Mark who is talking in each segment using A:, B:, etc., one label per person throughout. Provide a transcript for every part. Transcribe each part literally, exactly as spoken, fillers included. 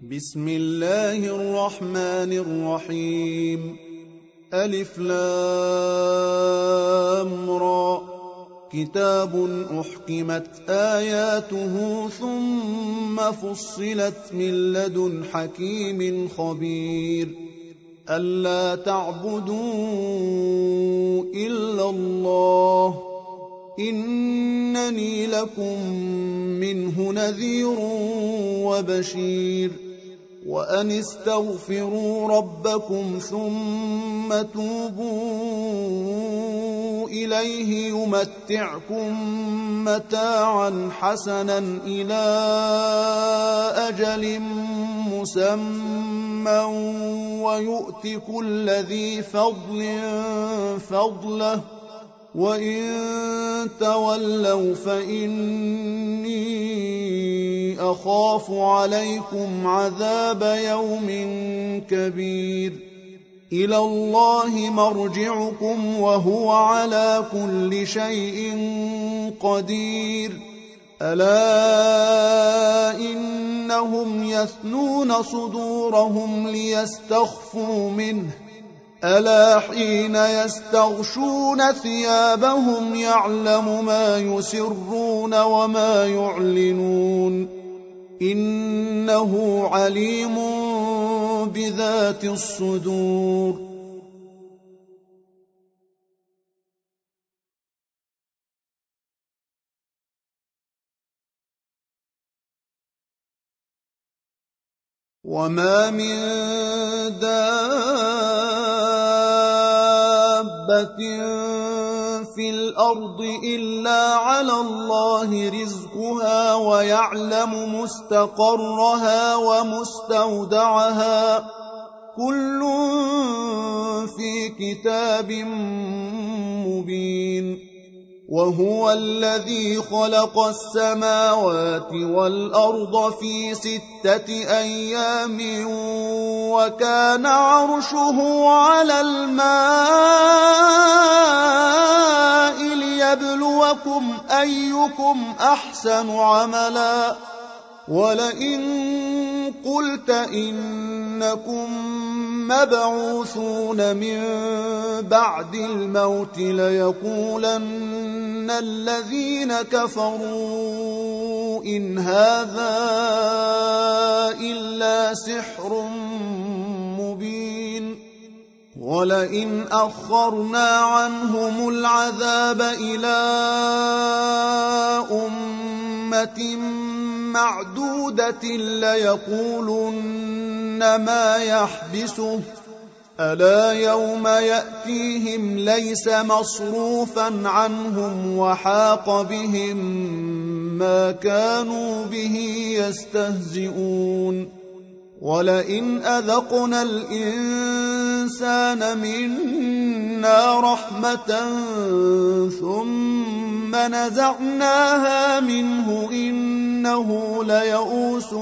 A: بسم الله الرحمن الرحيم. ألف لام را. كتاب أحكمت آياته ثم فصلت من لدن حكيم خبير. ألا تعبدوا إلا الله إنني لكم منه نذير وبشير. وأن استغفروا ربكم ثم توبوا إليه يمتعكم متاعا حسنا إلى أجل مسمى ويؤت كل ذي فضل فضله وإن تولوا فإني أخاف عليكم عذاب يوم كبير. إلى الله مرجعكم وهو على كل شيء قدير. ألا إنهم يثنون صدورهم ليستخفوا منه ألا حين يستغشون ثيابهم يعلم ما يسرون وما يعلنون إنه عليم بذات الصدور. وما من دابة في الأرض إلا على الله رزقها ويعلم مستقرها ومستودعها كل في كتاب مبين. وهو الذي خلق السماوات والأرض في ستة أيام وكان عرشه على الماء ليبلوكم أيكم أحسن عملا. ولئن قلت إنكم مبعوثون من بعد الموت ليقولن الذين كفروا إن هذا إلا سحر مبين. ولئن أخرنا عنهم العذاب إلى أمة معدودة ليقولن ما يحبسه ألا يوم يأتيهم ليس مصروفا عنهم وحاق بهم ما كانوا به يستهزئون. ولئن أذقنا الإنسان منا رحمة ثم نزعناها منه إنه ليئوس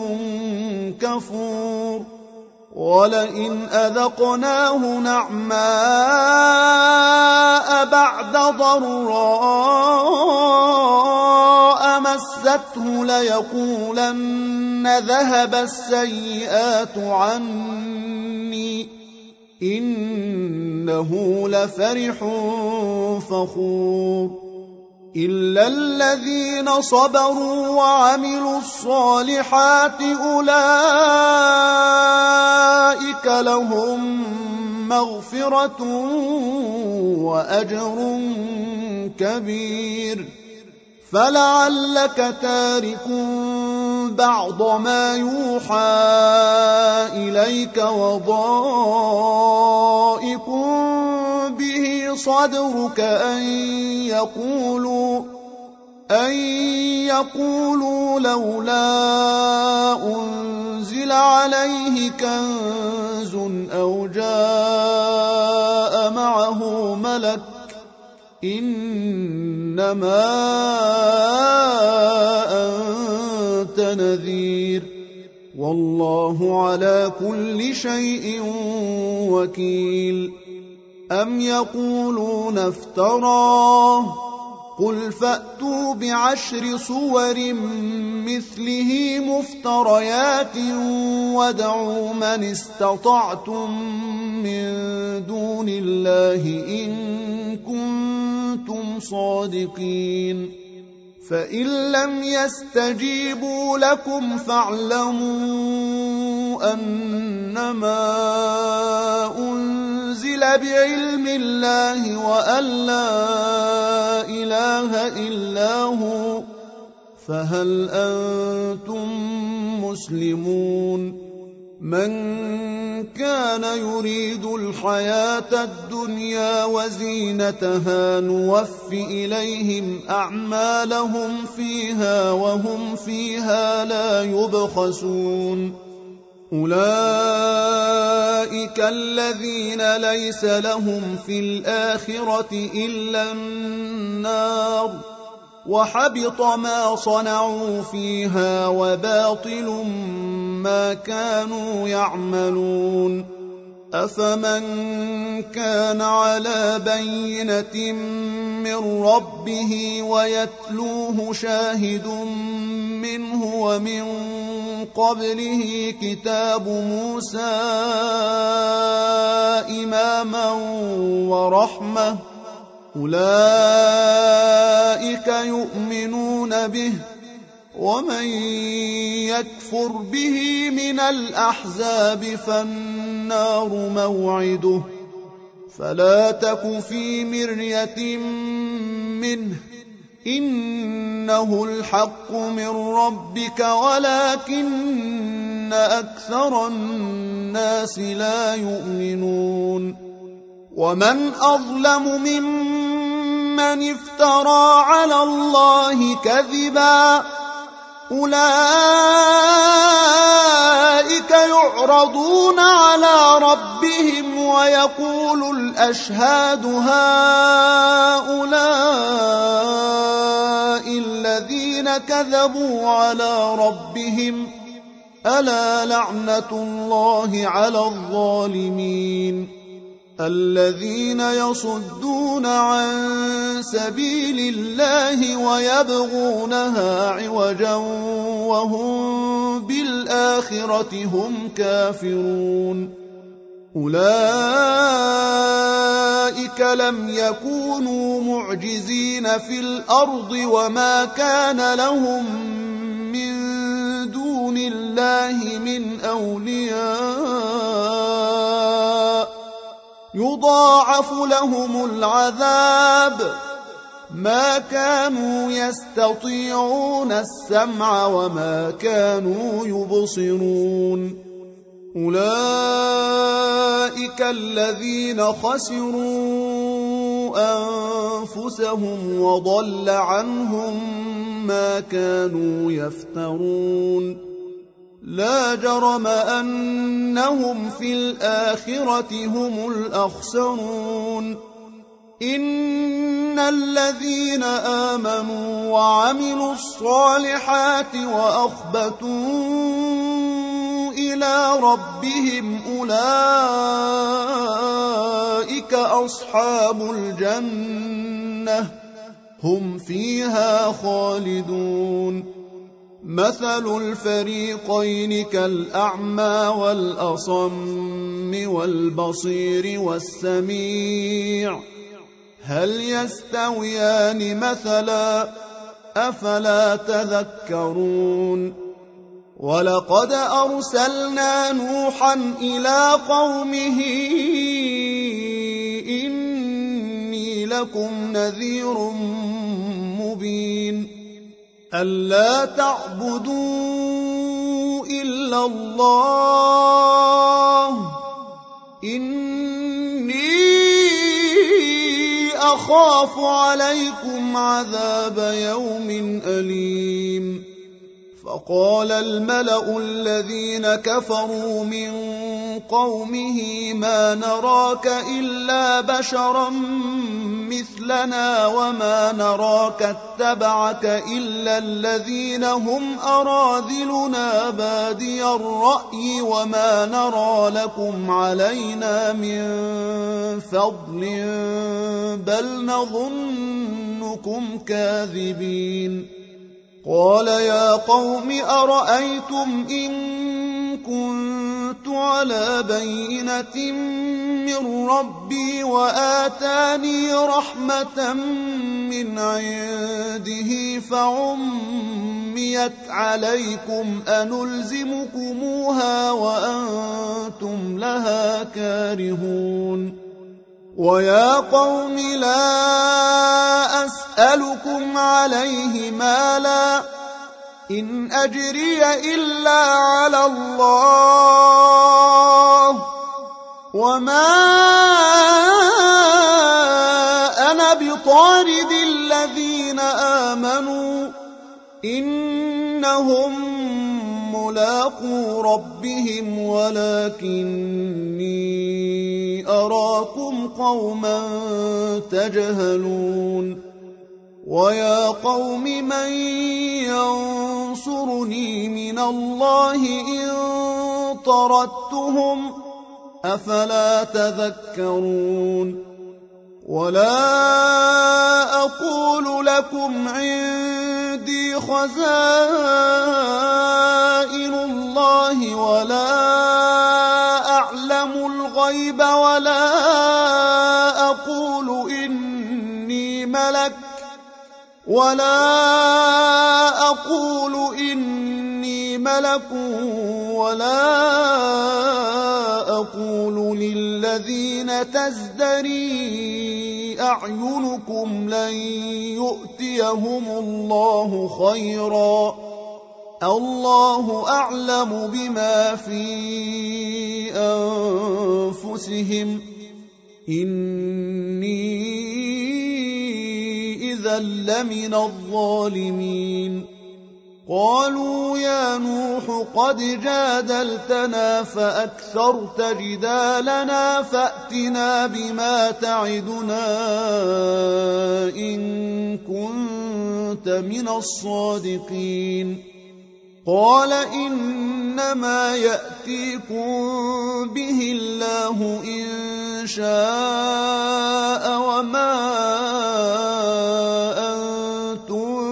A: كفور. ولئن أذقناه نعماء بعد ضراء مسته ليقولن ذهب السيئات عني إنه لفرح فخور. إلا الذين صبروا وعملوا الصالحات أولئك لهم مغفرة وأجر كبير. فلعلك تارك بعض ما يوحى إليك وضائق به صدرك أن يقولوا أن يقولوا لولا أنزل عليه كنز أو جاء معه ملك إنما أنت نذير والله على كل شيء وكيل. أم يقولون افتراه قل فأتوا بعشر صور مثله مفتريات وادعوا من استطعتم من دون الله إن كنتم صادقين فإن لم يستجيبوا لكم فاعلموا أنما أنزل بعلم الله وأن لا إله إلا هو فهل أنتم مسلمون من كان يريد الحياة الدنيا وزينتها نوف إليهم أعمالهم فيها وهم فيها لا يبخسون أولئك الذين ليس لهم في الآخرة إلا النار وحبط ما صنعوا فيها وباطل ما كانوا يعملون أفمن كان على بينة من ربه ويتلوه شاهد منه ومن قبله كتاب موسى إماما ورحمة أولئك يؤمنون به ومن يكفر به من الأحزاب فالنار موعده فلا تك في مرية منه إنه الحق من ربك ولكن أكثر الناس لا يؤمنون ومن أظلم ممن افترى على الله كذبا أولئك يعرضون على ربهم ويقول الأشهاد هؤلاء الذين كذبوا على ربهم ألا لعنة الله على الظالمين الذين يصدون عن سبيل الله ويبغونها عوجا وهم بالآخرة هم كافرون أولئك لم يكونوا معجزين في الأرض وما كان لهم من دون الله من أولياء يضاعف لهم العذاب ما كانوا يستطيعون السمع وما كانوا يبصرون أولئك الذين خسروا أنفسهم وضل عنهم ما كانوا يفترون لا جرم أنهم في الآخرة هم الأخسرون إن الذين آمنوا وعملوا الصالحات وأخبتوا إلى ربهم أولئك أصحاب الجنة هم فيها خالدون مثل الفريقين كالأعمى والأصم والبصير والسميع هل يستويان مثلا أفلا تذكرون ولقد أرسلنا نوحا إلى قومه إني لكم نذير مبين ألا تعبدوا إلا الله إني أخاف عليكم عذاب يوم أليم فقال الملأ الذين كفروا من قومه ما نراك إلا بشرا مثلنا وما نراك اتبعك إلا الذين هم أراذلنا بادي الرأي وما نرى لكم علينا من فضل بل نظنكم كاذبين. قال يا قوم أرأيتم إن كنت على بينة من ربي وآتاني رحمة من عنده فعميت عليكم أنلزمكموها وأنتم لها كارهون. ويا قوم لا أسألكم عليه مالا إن أجري إلا على الله وما أنا بطارد الذين آمنوا إنهم ملاقو ربهم ولكني أراكم قوما تجهلون. ويا قوم من ينصرني من الله إن طردتهم أفلا تذكرون. ولا أقول لكم عندي خزائن الله ولا أعلم الغيب ولا أقول إني ملك ولا أقول إني ملك ولا أقول للذين تزدري أعينكم لن يؤتيهم الله خيرا الله أعلم بما في أنفسهم إني إذا لمن الظالمين. قالوا يا نوح قد جادلتنا فأكثرت جدالنا فأتنا بما تعدنا إن كنت من الصادقين. قال إنما يأتيكم به الله إن شاء وما أنتم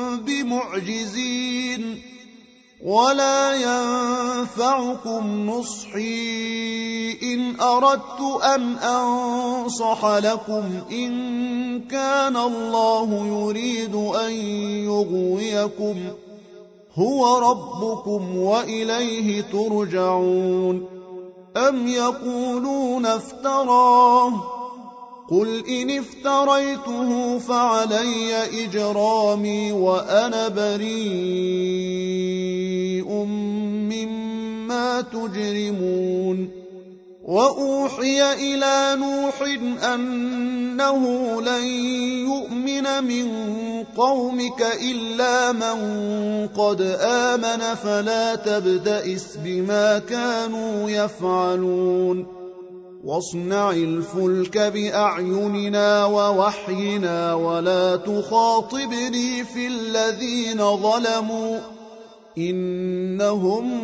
A: بمعجزين ولا ينفعكم نصحي إن أردت أن أنصح لكم إن كان الله يريد أن يغويكم هو ربكم وإليه ترجعون. أم يقولون افتراه قل إن افتريته فعلي إجرامي وأنا بريء مما تجرمون. وأوحي إلى نوح أنه لن يؤمن من قومك إلا من قد آمن فلا تبتئس بما كانوا يفعلون. واصنع الفلك بأعيننا ووحينا ولا تخاطبني في الذين ظلموا إنهم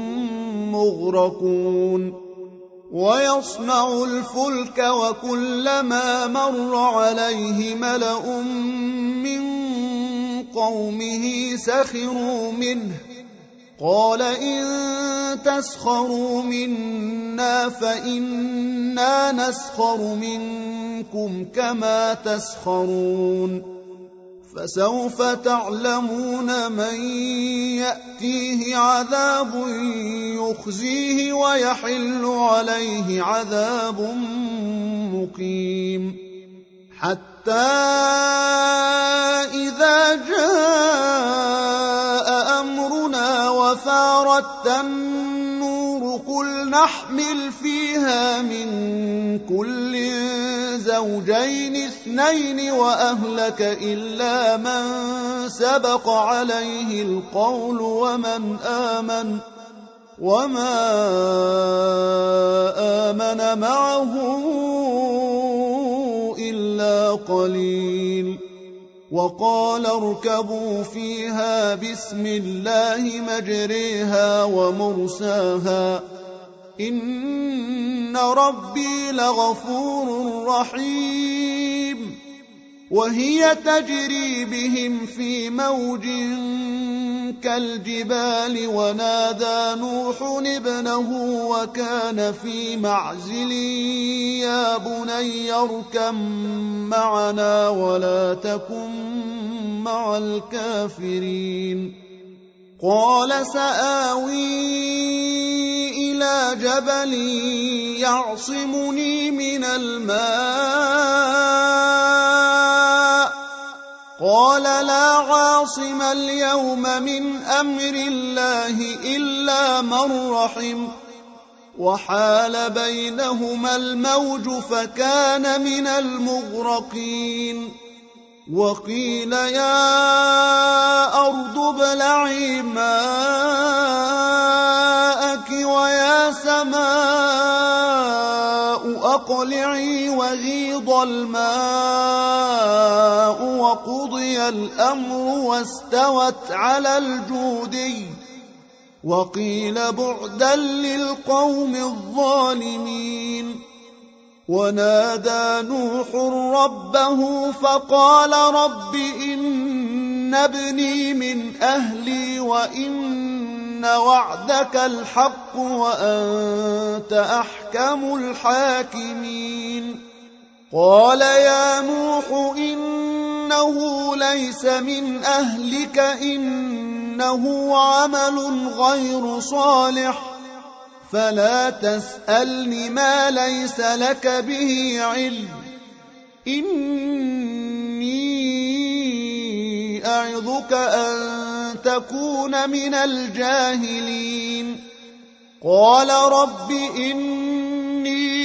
A: مغرقون. ويصنع الفلك وكلما مر عليه ملأ من قومه سخروا منه قال إن تسخروا منا فإنا نسخر منكم كما تسخرون. فسوف تعلمون من يأتيه عذاب يخزيه ويحل عليه عذاب مقيم. حتى إذا جاء أمرنا وفارت النور قل نحمل فيها من كل زوجين اثنين وأهلك إلا من سبق عليه القول ومن آمن وما آمن معه إلا قليل وقال اركبوا فيها بسم الله مجريها ومرساها إن ربي لغفور رحيم وهي تجري بهم في موج كالجبال ونادى نوح ابنه وكان في معزل يا بني اركب معنا ولا تكن مع الكافرين قال سآوي إلى جبل يعصمني من الماء قال لا عاصم اليوم من أمر الله إلا من رحم وحال بينهما الموج فكان من المغرقين وقيل يا أرض ابلعي ماءك ويا سماء أقلعي وغيض الماء وقضي الأمر واستوت على الجودي وقيل بعدا للقوم الظالمين ونادى نوح ربه فقال رب إن ابني من أهلي وإن وعدك الحق وأنت أحكم الحاكمين قال يا نوح إنه ليس من أهلك إنه عمل غير صالح فلا تسألني ما ليس لك به علم إني أعظك أن تكون من الجاهلين قال رب إني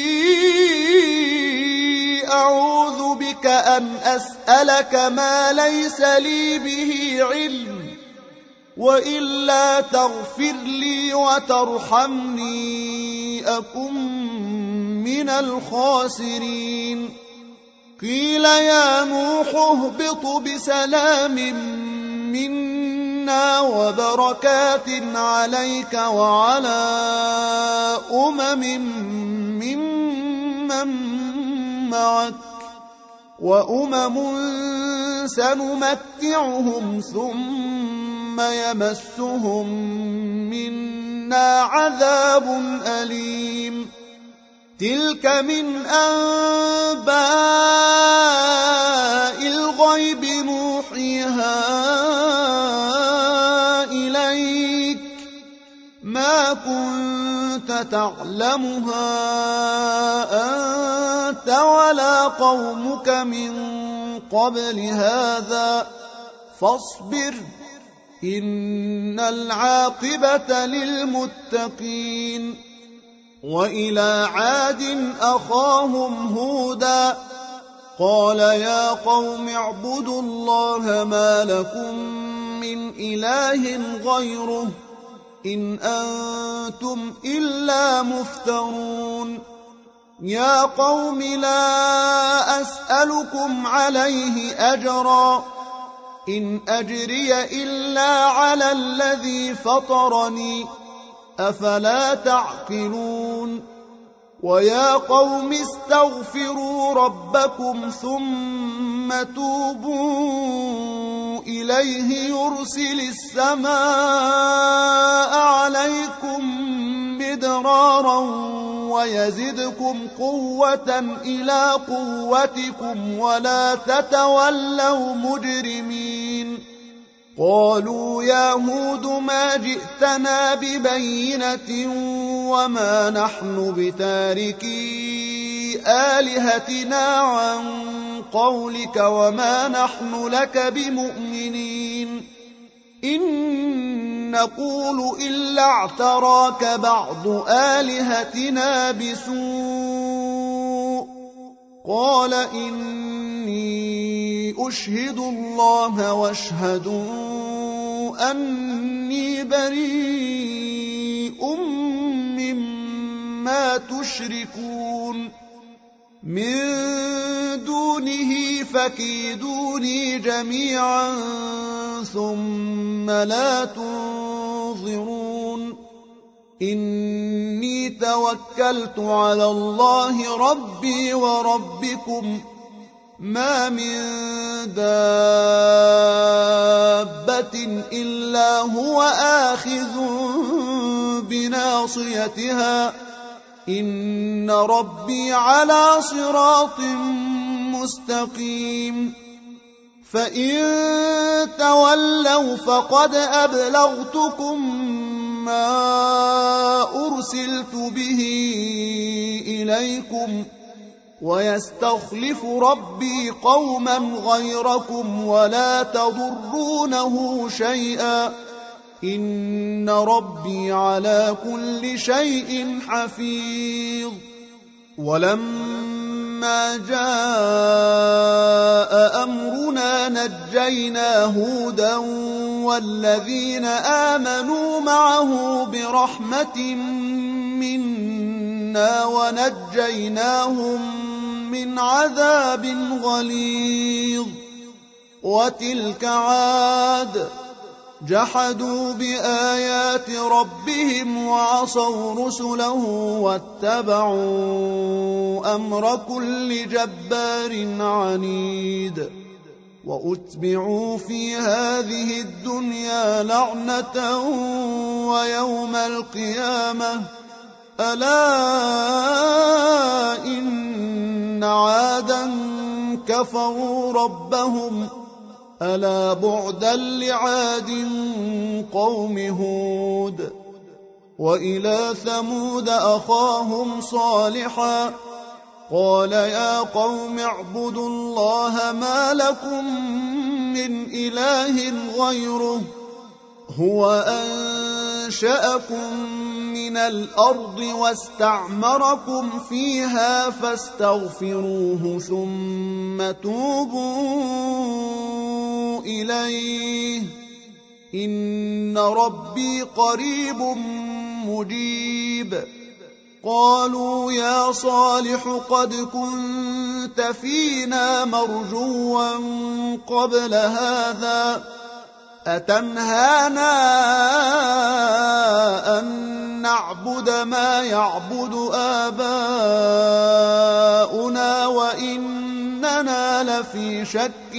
A: أعوذ بك أن أسألك ما ليس لي به علم وإلا تغفر لي وترحمني أكن من الخاسرين قيل يا نوح اهبط بسلام منا وبركات عليك وعلى أمم ممن معك وأمم سنمتعهم ثم يمسهم منا عذاب أليم تلك من أنباء الغيب نوحيها إليك ما كنت تعلمها أنت ولا قومك من قبل هذا فاصبر إن العاقبة للمتقين وإلى عاد أخاهم هودا قال يا قوم اعبدوا الله ما لكم من إله غيره إن أنتم إلا مفترون يا قوم لا أسألكم عليه أجرا إن أجري إلا على الذي فطرني أفلا تعقلون ويا قوم استغفروا ربكم ثم توبوا إليه يرسل السماء عليكم مدرارا ويزدكم قوة إلى قوتكم ولا تتولوا مجرمين قالوا يا هود ما جئتنا ببينة وما نحن بتاركي آلهتنا عن قولك وما نحن لك بمؤمنين إن نقول إلا اعتراك بعض آلهتنا بسوء قال إني أشهد الله واشهدوا أني بريء مما تشركون من دونه فكيدوني جميعا ثم لا تنظرون إني توكلت على الله ربي وربكم ما من دابة إلا هو آخذ بناصيتها إن ربي على صراط مستقيم فإن تولوا فقد أبلغتكم ما أرسلت به إليكم ويستخلف ربي قوما غيركم ولا تضرونه شيئا إن ربي على كل شيء حفيظ ولما جاء أمرنا نجينا هودا والذين آمنوا معه برحمة منا ونجيناهم من عذاب غليظ وتلك عاد جحدوا بآيات ربهم وعصوا رسله واتبعوا أمر كل جبار عنيد وأتبعوا في هذه الدنيا لعنة ويوم القيامة ألا إن عادا كفروا ربهم ألا بعدا لعاد قوم هود وإلى ثمود أخاهم صالحا قال يا قوم اعبدوا الله ما لكم من إله غيره هو أنشأكم من الأرض واستعمركم فيها فاستغفروه ثم توبوا إليه إن ربي قريب مجيب قالوا يا صالح قد كنت فينا مرجوا قبل هذا أتنهانا أن نعبد ما يعبد آباؤنا وإننا لفي شك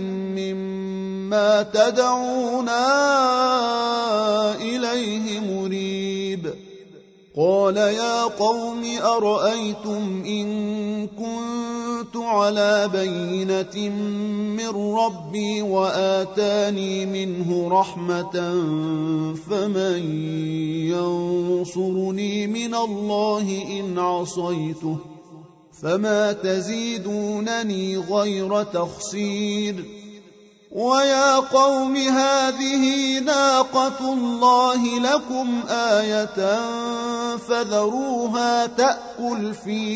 A: مما تدعونا إليه مريب قال يا قوم أرأيتم إن كنت على بينة من ربي وآتاني منه رحمة فمن ينصرني من الله إن عصيته فما تزيدونني غير تخسير ويا قوم هذه ناقة الله لكم آية فذروها تأكل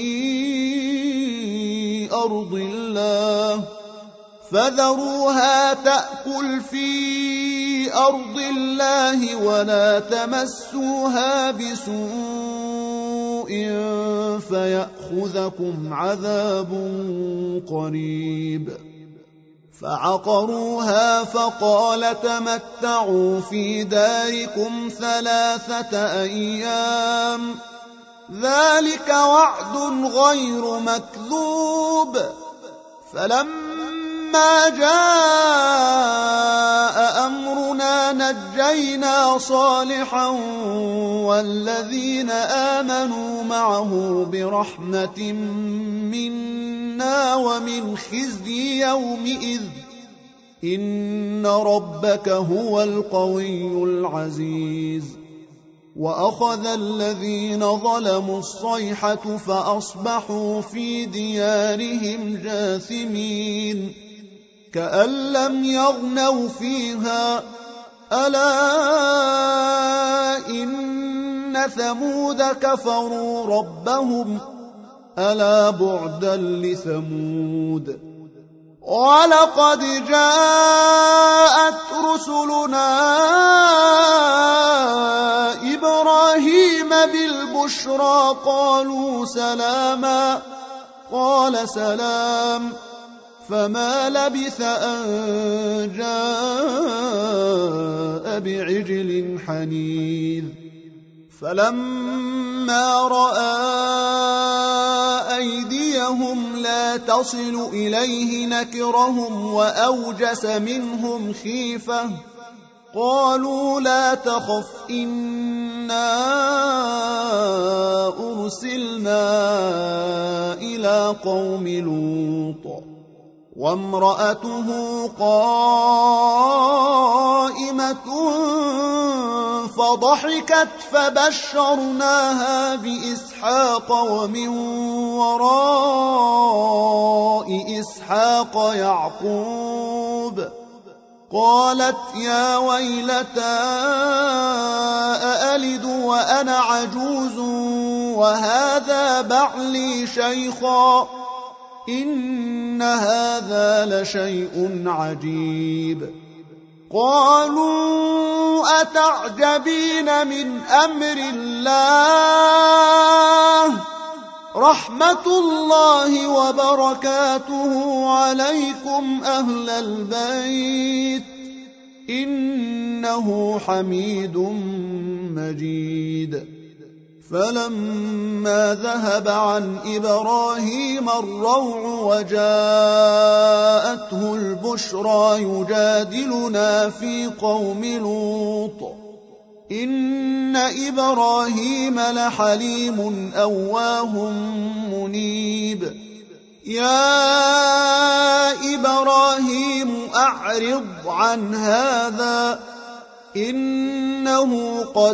A: في أرض الله فذروها تأكل في أرض الله ولا تمسوها بسوء فيأخذكم عذاب قريب فعقروها فقال تمتعوا في داركم ثلاثة أيام ذلك وعد غير مكذوب فلما جاء أمرنا نجينا صالحا والذين آمنوا معه برحمة منا ومن خزي يومئذ إن ربك هو القوي العزيز وأخذ الذين ظلموا الصيحة فأصبحوا في ديارهم جاثمين كأن لم يغنوا فيها ألا إن ثمود كفروا ربهم ألا بعدا لثمود ولقد جاءت رسلنا إبراهيم بالبشرى قالوا سلاما قال سلام فما لبث أن جاء بعجل حنيذ فلما رأى أيديهم لا تصل إليه نكرهم وأوجس منهم خيفة قالوا لا تخف إنا أرسلنا إلى قوم لوط وامرأته قائمة فضحكت فبشرناها بإسحاق ومن وراء إسحاق يعقوب قالت يا ويلتى أألد وأنا عجوز وهذا بعلي شيخا إن هذا لشيء عجيب قالوا أتعجبين من أمر الله رحمة الله وبركاته عليكم أهل البيت إنه حميد مجيد فلما ذهب عن إبراهيم الروع وجاءته البشرى يجادلنا في قوم لوط إن إبراهيم لحليم أواه منيب يا إبراهيم أعرض عن هذا إنه قد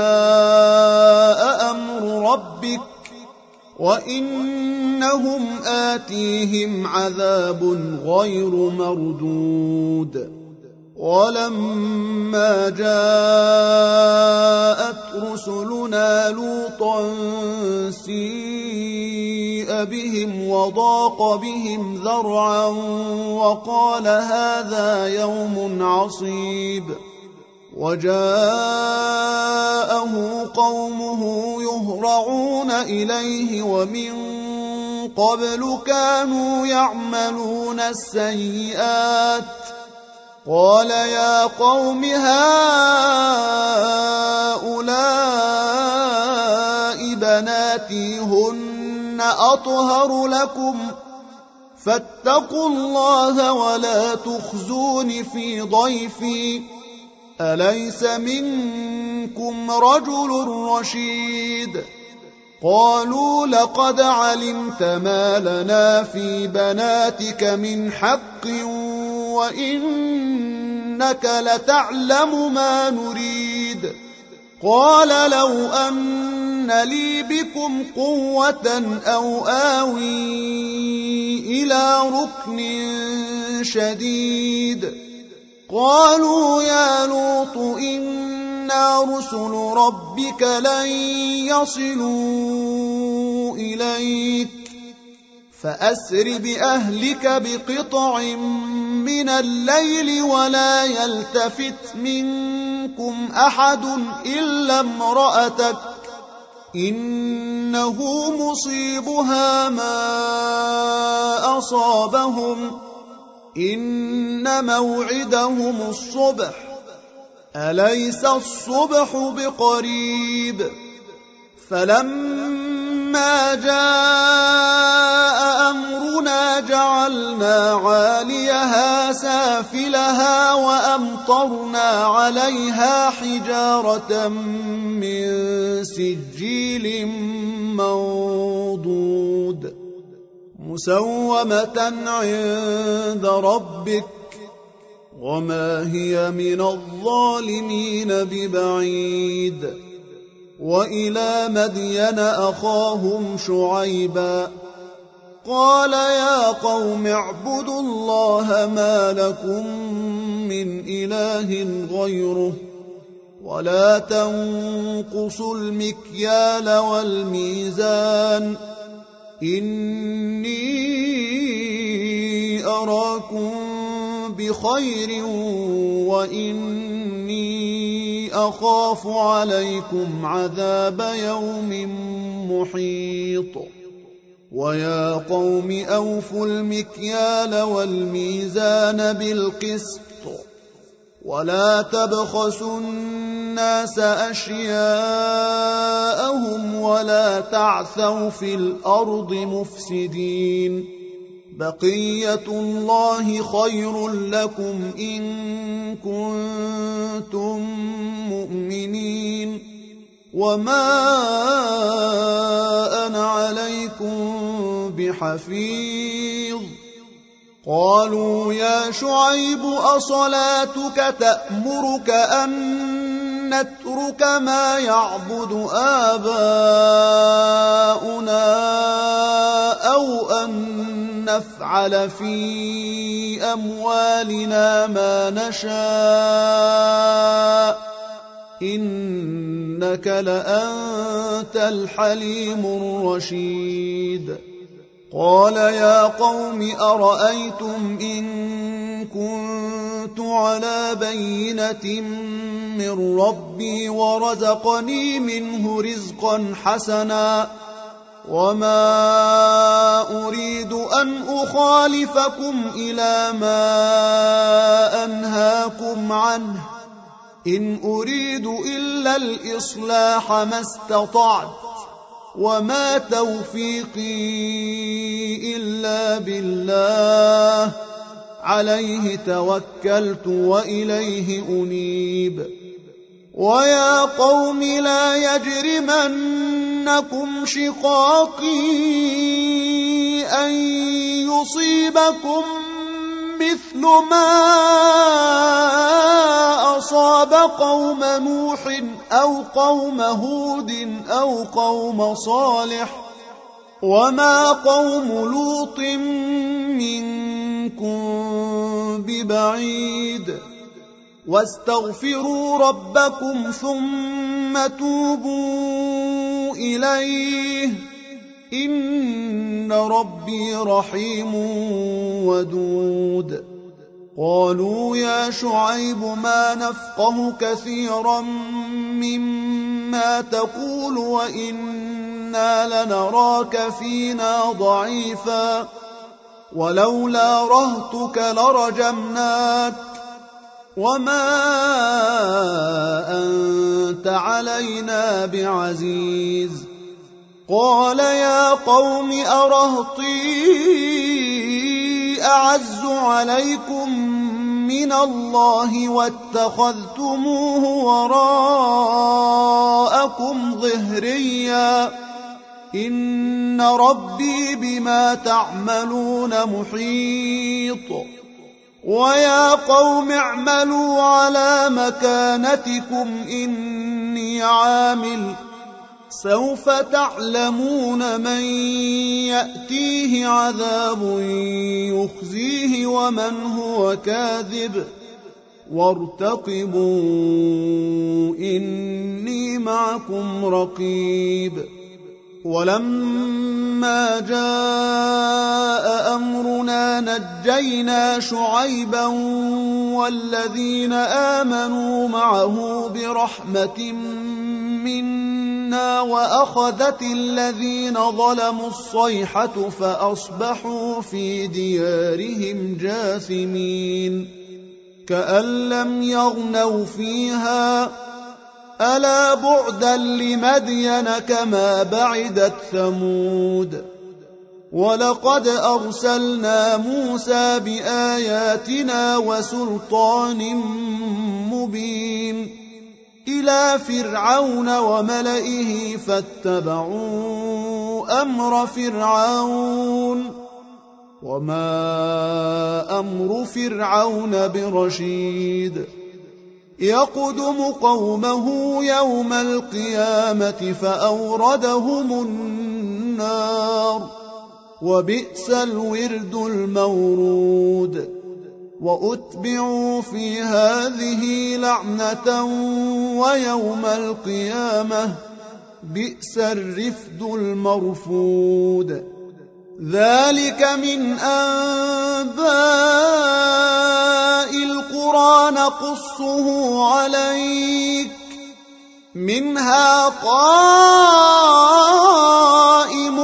A: جاء أمر ربك وإنهم آتيهم عذاب غير مردود ولما جاءت رسلنا لوطا سيء بهم وضاق بهم ذرعا وقال هذا يوم عصيب وجاءه قومه يهرعون إليه ومن قبل كانوا يعملون السيئات قال يا قوم هؤلاء بناتي هن أطهر لكم فاتقوا الله ولا تخزون في ضيفي أليس منكم رجل رشيد قالوا لقد علمت ما لنا في بناتك من حق وإنك لتعلم ما نريد قال لو أن لي بكم قوة أو آوي إلى ركن شديد قالوا يا لوط إنا رسل ربك لن يصلوا إليك فأسر بأهلك بقطع من الليل ولا يلتفت منكم أحد إلا امرأتك إنه مصيبها ما أصابهم إن موعدهم الصبح أليس الصبح بقريب فلما جاء أمرنا جعلنا عاليها سافلها وأمطرنا عليها حجارة من سجيل منضود مسومة عند ربك وما هي من الظالمين ببعيد وإلى مدين أخاهم شعيبا قال يا قوم اعبدوا الله ما لكم من إله غيره ولا تنقصوا المكيال والميزان إني أراكم بخير وإني أخاف عليكم عذاب يوم محيط ويا قوم أوفوا المكيال والميزان بالقسط ولا تبخسوا الناس أشياءهم ولا تعثوا في الأرض مفسدين بقية الله خير لكم إن كنتم مؤمنين وما أنا عليكم بحفيظ قالوا يا شعيب أصلاتك تأمرك أن نترك ما يعبد آباؤنا أو أن نفعل في أموالنا ما نشاء إنك لأنت الحليم الرشيد قال يا قوم أرأيتم إن كنت على بينة من ربي ورزقني منه رزقا حسنا وما أريد أن أخالفكم إلى ما أنهاكم عنه إن أريد إلا الإصلاح ما استطعت وما توفيقي إلا بالله عليه توكلت وإليه أنيب ويا قوم لا يجرمنكم شقاقي أن يصيبكم مثل ما أصاب قوم نوح أو قوم هود أو قوم صالح وما قوم لوط منكم ببعيد واستغفروا ربكم ثم توبوا إليه إن ربي رحيم ودود قالوا يا شعيب ما نفقه كثيرا مما تقول وإنا لنراك فينا ضعيفا ولولا رهتك لرجمناك وما أنت علينا بعزيز قال يا قوم أرهطي أعز عليكم من الله واتخذتموه وراءكم ظهريا إن ربي بما تعملون محيط ويا قوم اعملوا على مكانتكم إني عامل سوف تعلمون من يأتيه عذاب يخزيه ومن هو كاذب وارتقبوا إني معكم رقيب ولما جاء أمرنا نجينا شعيبا والذين آمنوا معه برحمة منا وأخذت الذين ظلموا الصيحة فأصبحوا في ديارهم جاثمين كأن لم يغنوا فيها ألا بعدا لمدين كما بعدت ثمود ولقد أرسلنا موسى بآياتنا وسلطان مبين إلى فرعون وملئه فاتبعوا أمر فرعون وما أمر فرعون برشيد يقدم قومه يوم القيامة فأوردهم النار وبئس الورد المورود وأتبعوا في هذه لعنة ويوم القيامة بئس الرفد المرفود. ذلك من أنباء القرى نقصه عليك منها قائم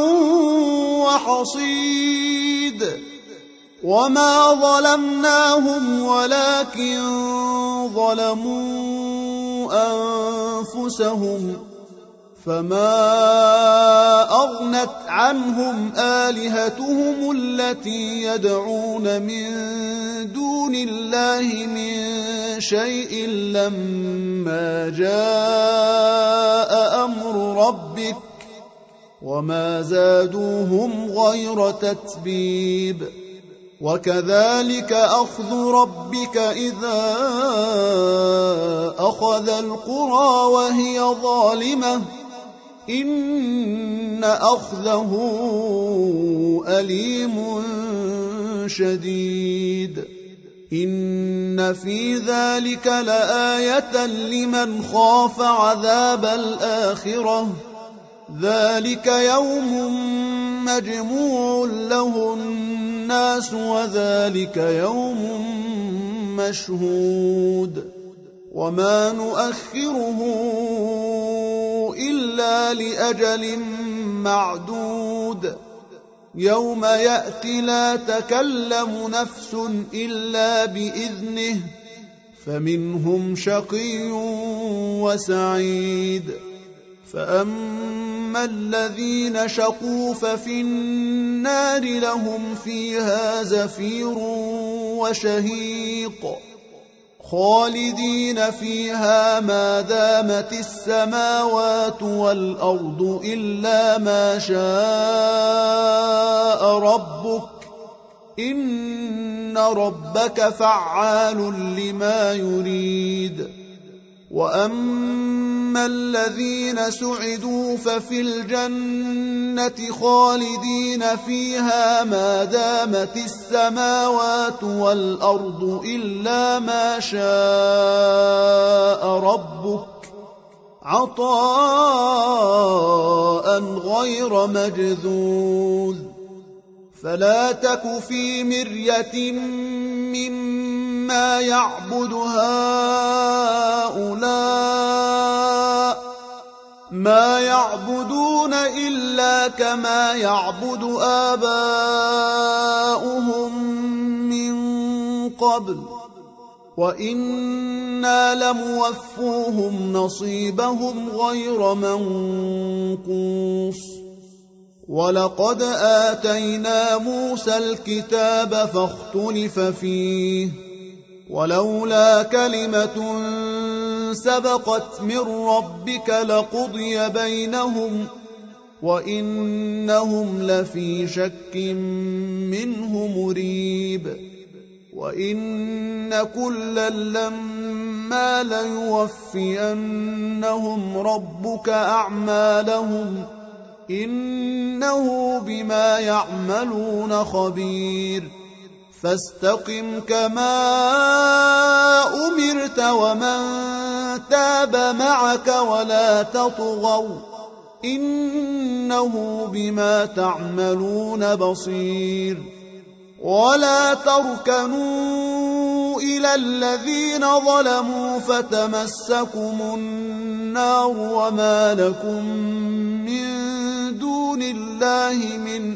A: وحصيد. وما ظلمناهم ولكن ظلموا أنفسهم فما أغنت عنهم آلهتهم التي يدعون من دون الله من شيء لما جاء أمر ربك وما زادوهم غير تتبيب. وكذلك أخذ ربك إذا أخذ القرى وهي ظالمة إن أخذه أليم شديد. إن في ذلك لآية لمن خاف عذاب الآخرة ذلك يوم مجموع له الناس وذلك يوم مشهود. وما نؤخره إلا لأجل معدود. يوم يأتي لا تكلم نفس إلا بإذنه فمنهم شقي وسعيد. فأما الذين شقوا ففي النار لهم فيها زفير وشهيق خالدين فيها ما دامت السماوات والأرض إلا ما شاء ربك إن ربك فعال لما يريد. وأما الذين سعدوا ففي الجنة خالدين فيها ما دامت السماوات والأرض إلا ما شاء ربك عطاء غير مجذوذ. فلا تك في مرية مما يعبد هؤلاء ما يعبدون إلا كما يعبد آباؤهم من قبل وإنا لموفوهم نصيبهم غير منقوص. ولقد آتينا موسى الكتاب فاختلف فيه ولولا كلمة سبقت من ربك لقضي بينهم وإنهم لفي شك منه مريب. وإن كلا لما ليوفينهم ربك أعمالهم إنه بما يعملون خبير. فاستقم كما أمرت ومن تاب معك ولا تطغوا إنه بما تعملون بصير. ولا تركنوا إلى الذين ظلموا فتمسكم النار وما لكم من دون الله من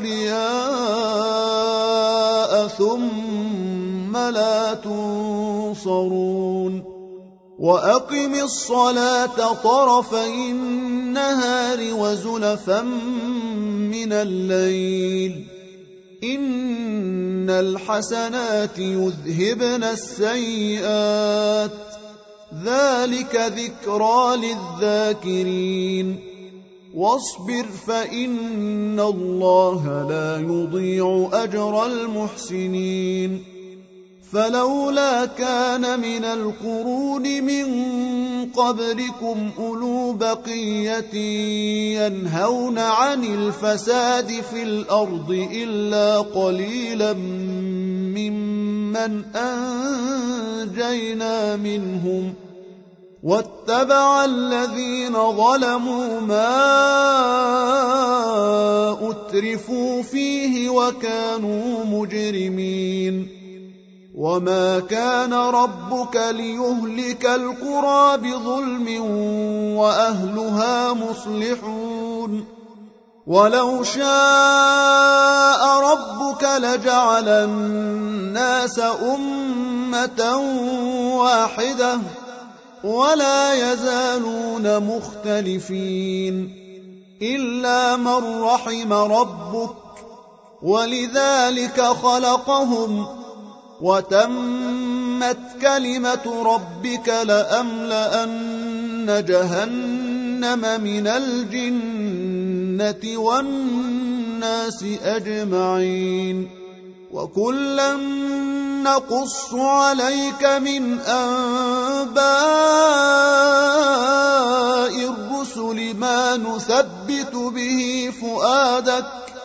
A: أولياء ثم لا تنصرون. وأقم الصلاة طرفي النهار وزلفا من الليل إن الحسنات يذهبن السيئات ذلك ذكرى للذاكرين. واصبر فإن الله لا يضيع أجر المحسنين. فلولا كان من القرون من قبلكم أولو بقية ينهون عن الفساد في الأرض إلا قليلا ممن ممن أنجينا منهم واتبع الذين ظلموا ما أترفوا فيه وكانوا مجرمين وما كان ربك ليهلك القرى بظلم وأهلها مصلحون ولو شاء ربك لجعل الناس أمة واحدة ولا يزالون مختلفين إلا من رحم ربك ولذلك خلقهم وتمت كلمة ربك لأملأن جهنم من الجنة والناس أجمعين وكلا نقص عليك من أنباء الرسل ما نثبت به فؤادك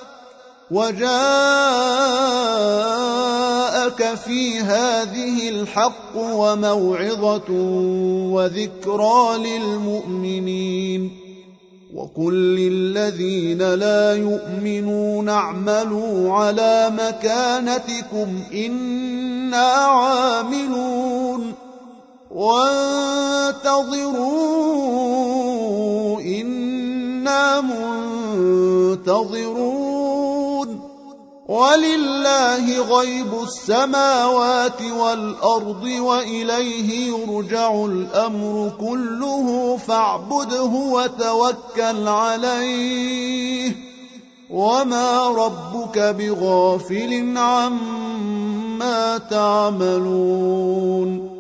A: وجاءك في هذه الحق وموعظة وذكرى للمؤمنين وقل للذين لا يؤمنون اعملوا على مكانتكم إنا عاملون وانتظروا إنا منتظرون ولله غيب السماوات والأرض وإليه يرجع الأمر كله فاعبده وتوكل عليه وما ربك بغافل عما تعملون